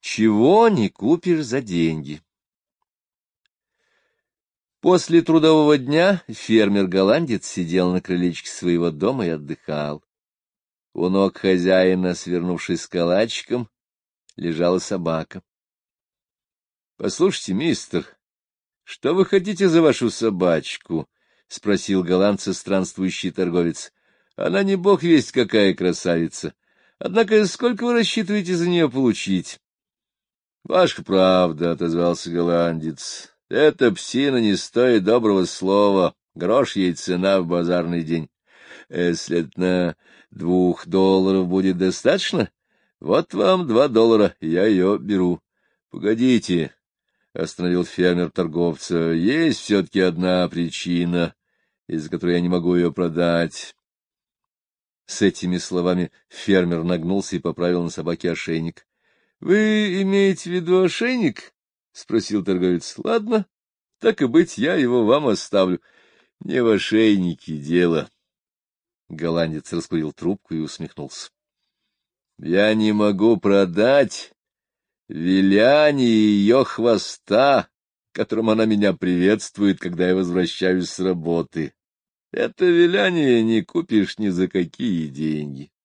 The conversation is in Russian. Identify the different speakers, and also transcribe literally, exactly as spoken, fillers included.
Speaker 1: Чего не купишь за деньги? После трудового дня фермер-голландец сидел на крылечке своего дома и отдыхал. У ног хозяина, свернувшись калачиком, лежала собака. — Послушайте, мистер, что вы хотите за вашу собачку? — спросил голландца странствующий торговец. — Она не бог весть какая красавица. Однако сколько вы рассчитываете за нее получить? — Ваша правда, — отозвался голландец. — Эта псина не стоит доброго слова. Грош ей цена в базарный день. Если на двух долларов будет достаточно, вот вам два доллара, я ее беру. — Погодите, — остановил фермер торговца, — есть все-таки одна причина, из-за которой я не могу ее продать. С этими словами фермер нагнулся и поправил на собаке ошейник. — Вы имеете в виду ошейник? — спросил торговец. — Ладно, так и быть, я его вам оставлю. — Не в ошейнике дело. Голландец раскурил трубку и усмехнулся. — Я не могу продать виляние ее хвоста, которым она меня приветствует, когда я возвращаюсь с работы. Это виляние не купишь ни за какие деньги.